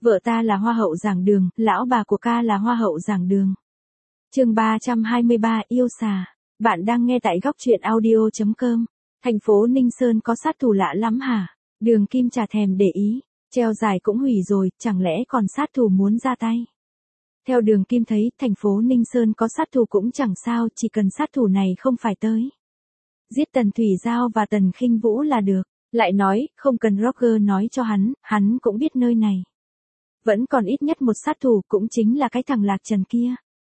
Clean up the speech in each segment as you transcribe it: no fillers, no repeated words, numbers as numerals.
Vợ ta là hoa hậu giảng đường, lão bà của ca là hoa hậu giảng đường. Chương 323 yêu xà. Bạn đang nghe tại góc truyện audio.com. Thành phố Ninh Sơn có sát thủ lạ lắm hả? Đường Kim chả thèm để ý. Treo giải cũng hủy rồi, chẳng lẽ còn sát thủ muốn ra tay? Theo Đường Kim thấy, thành phố Ninh Sơn có sát thủ cũng chẳng sao, chỉ cần sát thủ này không phải tới giết Tần Thủy Giao và Tần Khinh Vũ là được. Lại nói, không cần Roger nói cho hắn cũng biết nơi này vẫn còn ít nhất một sát thủ, cũng chính là cái thằng Lạc Trần kia.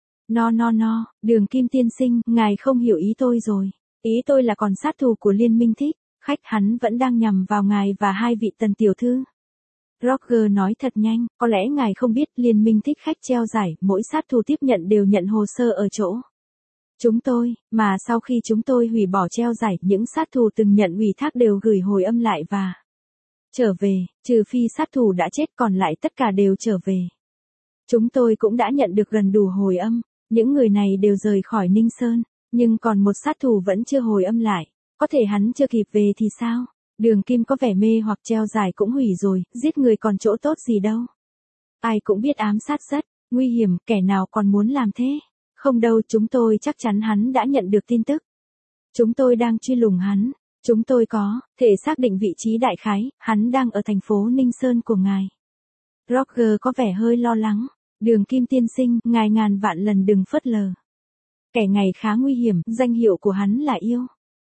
No, Đường Kim tiên sinh, ngài không hiểu ý tôi rồi. Ý tôi là còn sát thủ của Liên Minh Thích Khách, hắn vẫn đang nhằm vào ngài và hai vị Tần tiểu thư. Roger nói thật nhanh, có lẽ ngài không biết Liên Minh Thích Khách treo giải, mỗi sát thủ tiếp nhận đều nhận hồ sơ ở chỗ chúng tôi, mà sau khi chúng tôi hủy bỏ treo giải, những sát thủ từng nhận ủy thác đều gửi hồi âm lại và trở về, trừ phi sát thủ đã chết, còn lại tất cả đều trở về. Chúng tôi cũng đã nhận được gần đủ hồi âm, những người này đều rời khỏi Ninh Sơn, nhưng còn một sát thủ vẫn chưa hồi âm lại, có thể hắn chưa kịp về thì sao? Đường Kim có vẻ mê hoặc, treo giải cũng hủy rồi, giết người còn chỗ tốt gì đâu. Ai cũng biết ám sát rất nguy hiểm, kẻ nào còn muốn làm thế? Không đâu, chúng tôi chắc chắn hắn đã nhận được tin tức. Chúng tôi đang truy lùng hắn. Chúng tôi có thể xác định vị trí đại khái, hắn đang ở thành phố Ninh Sơn của ngài. Roger có vẻ hơi lo lắng. Đường Kim tiên sinh, ngài ngàn vạn lần đừng phớt lờ. Kẻ này khá nguy hiểm, danh hiệu của hắn là yêu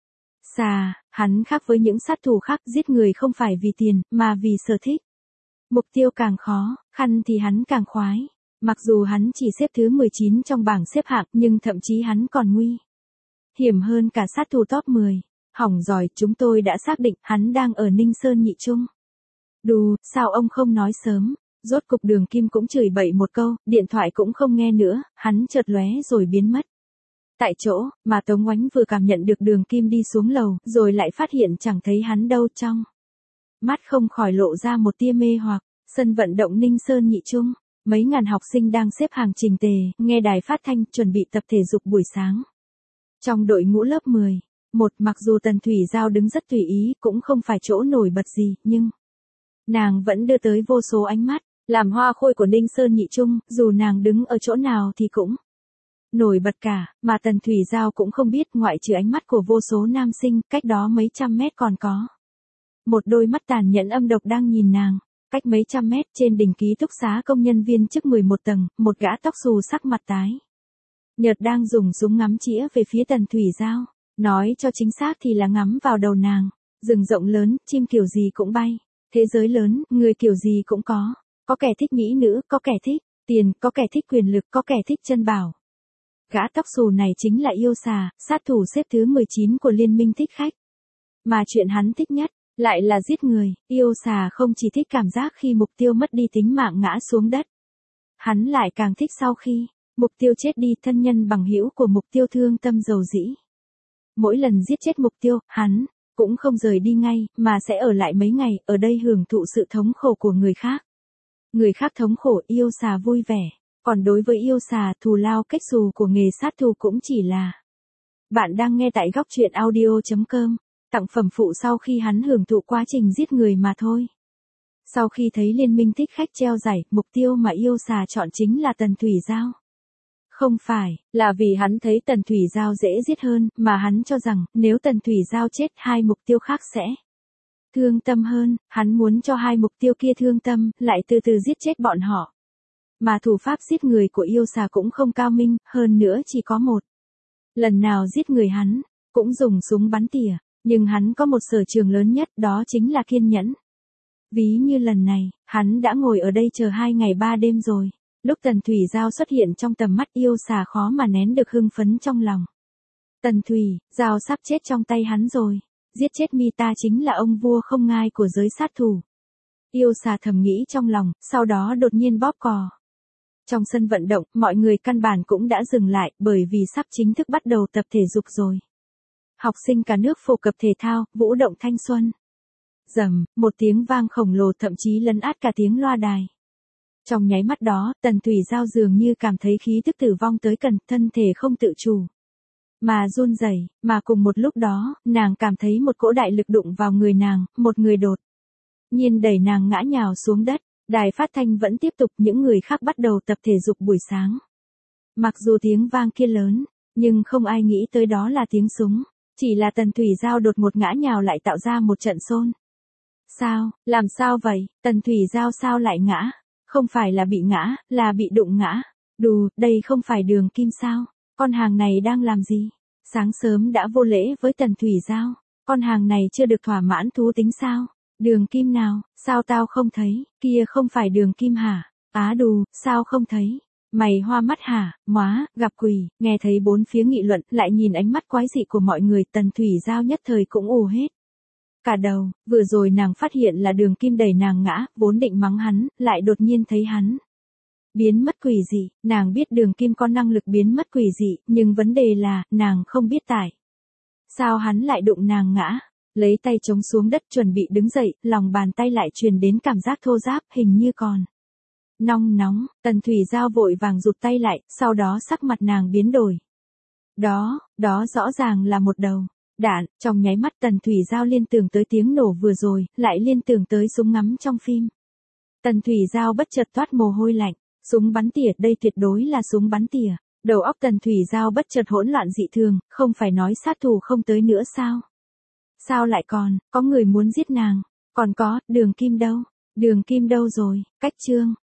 xà, hắn khác với những sát thủ khác, giết người không phải vì tiền, mà vì sở thích. Mục tiêu càng khó khăn thì hắn càng khoái. Mặc dù hắn chỉ xếp thứ 19 trong bảng xếp hạng, nhưng thậm chí hắn còn nguy hiểm hơn cả sát thủ top 10. Hỏng rồi, chúng tôi đã xác định hắn đang ở Ninh Sơn Nhị Trung. Đù, sao ông không nói sớm? Rốt cục Đường Kim cũng chửi bậy một câu, điện thoại cũng không nghe nữa, hắn chợt lóe rồi biến mất tại chỗ, mà Tống Oánh vừa cảm nhận được Đường Kim đi xuống lầu, rồi lại phát hiện chẳng thấy hắn đâu, trong mắt không khỏi lộ ra một tia mê hoặc. Sân vận động Ninh Sơn Nhị Trung, mấy ngàn học sinh đang xếp hàng chỉnh tề, nghe đài phát thanh chuẩn bị tập thể dục buổi sáng. Trong đội ngũ lớp 10, mặc dù Tần Thủy Giao đứng rất tùy ý, cũng không phải chỗ nổi bật gì, nhưng nàng vẫn đưa tới vô số ánh mắt, làm hoa khôi của Ninh Sơn Nhị Trung, dù nàng đứng ở chỗ nào thì cũng nổi bật cả, mà Tần Thủy Giao cũng không biết, ngoại trừ ánh mắt của vô số nam sinh, cách đó mấy trăm mét còn có một đôi mắt tàn nhẫn âm độc đang nhìn nàng. Cách mấy trăm mét, trên đỉnh ký túc xá công nhân viên trước 11 tầng, một gã tóc xù sắc mặt tái nhợt đang dùng súng ngắm chĩa về phía Tần Thủy Giao. Nói cho chính xác thì là ngắm vào đầu nàng. Rừng rộng lớn, chim kiểu gì cũng bay. Thế giới lớn, người kiểu gì cũng có. Có kẻ thích mỹ nữ, có kẻ thích tiền, có kẻ thích quyền lực, có kẻ thích chân bảo. Gã tóc xù này chính là yêu xà, sát thủ xếp thứ 19 của Liên Minh Thích Khách. Mà chuyện hắn thích nhất lại là giết người. Yêu xà không chỉ thích cảm giác khi mục tiêu mất đi tính mạng ngã xuống đất. Hắn lại càng thích sau khi mục tiêu chết đi, thân nhân bằng hữu của mục tiêu thương tâm dầu dĩ. Mỗi lần giết chết mục tiêu, hắn cũng không rời đi ngay, mà sẽ ở lại mấy ngày, ở đây hưởng thụ sự thống khổ của người khác. Người khác thống khổ, yêu xà vui vẻ. Còn đối với yêu xà, thù lao kết xù của nghề sát thủ cũng chỉ là. Bạn đang nghe tại góc truyện audio.com. Tặng phẩm phụ sau khi hắn hưởng thụ quá trình giết người mà thôi. Sau khi thấy Liên Minh Thích Khách treo giải, mục tiêu mà yêu xà chọn chính là Tần Thủy Giao. Không phải là vì hắn thấy Tần Thủy Giao dễ giết hơn, mà hắn cho rằng nếu Tần Thủy Giao chết, hai mục tiêu khác sẽ thương tâm hơn, hắn muốn cho hai mục tiêu kia thương tâm, lại từ từ giết chết bọn họ. Mà thủ pháp giết người của yêu xà cũng không cao minh, hơn nữa chỉ có một lần nào giết người hắn cũng dùng súng bắn tỉa. Nhưng hắn có một sở trường lớn nhất, đó chính là kiên nhẫn. Ví như lần này, hắn đã ngồi ở đây chờ 2 ngày 3 đêm rồi. Lúc Tần Thủy Giao xuất hiện trong tầm mắt, yêu xà khó mà nén được hưng phấn trong lòng. Tần Thủy Giao sắp chết trong tay hắn rồi. Giết chết Mita chính là ông vua không ngai của giới sát thủ. Yêu xà thầm nghĩ trong lòng, sau đó đột nhiên bóp cò. Trong sân vận động, mọi người căn bản cũng đã dừng lại, bởi vì sắp chính thức bắt đầu tập thể dục rồi. Học sinh cả nước phổ cập thể thao, vũ động thanh xuân. Rầm, một tiếng vang khổng lồ thậm chí lấn át cả tiếng loa đài. Trong nháy mắt đó, Tần Thủy Giao dường như cảm thấy khí tức tử vong tới gần, thân thể không tự chủ mà run rẩy, mà cùng một lúc đó, nàng cảm thấy một cỗ đại lực đụng vào người nàng, một người đột nhiên đẩy nàng ngã nhào xuống đất. Đài phát thanh vẫn tiếp tục, những người khác bắt đầu tập thể dục buổi sáng. Mặc dù tiếng vang kia lớn, nhưng không ai nghĩ tới đó là tiếng súng. Chỉ là Tần Thủy Giao đột ngột ngã nhào lại tạo ra một trận xôn. Sao, làm sao vậy, Tần Thủy Giao sao lại ngã? Không phải là bị ngã, là bị đụng ngã. Đù, đây không phải Đường Kim sao? Con hàng này đang làm gì? Sáng sớm đã vô lễ với Tần Thủy Giao. Con hàng này chưa được thỏa mãn thú tính sao? Đường Kim nào, sao tao không thấy? Kia không phải Đường Kim hả? Á đù, sao không thấy? Mày hoa mắt hả? Móa, gặp quỷ. Nghe thấy bốn phía nghị luận, lại nhìn ánh mắt quái dị của mọi người, Tần Thủy Giao nhất thời cũng ù hết cả đầu. Vừa rồi nàng phát hiện là Đường Kim đẩy nàng ngã, vốn định mắng hắn, lại đột nhiên thấy hắn biến mất quỷ dị. Nàng biết Đường Kim có năng lực biến mất quỷ dị, nhưng vấn đề là, nàng không biết tại sao hắn lại đụng nàng ngã. Lấy tay chống xuống đất chuẩn bị đứng dậy, lòng bàn tay lại truyền đến cảm giác thô ráp, hình như còn nóng. Tần Thủy Giao vội vàng rụt tay lại, sau đó sắc mặt nàng biến đổi. Đó rõ ràng là một đầu đạn. Trong nháy mắt Tần Thủy Giao liên tưởng tới tiếng nổ vừa rồi, lại liên tưởng tới súng ngắm trong phim. Tần Thủy Giao bất chợt toát mồ hôi lạnh. Súng bắn tỉa, đây tuyệt đối là súng bắn tỉa. Đầu óc Tần Thủy Giao bất chợt hỗn loạn dị thường, không phải nói sát thủ không tới nữa sao? Sao lại có người muốn giết nàng? Còn có, Đường Kim đâu? Đường Kim đâu rồi? Cách chương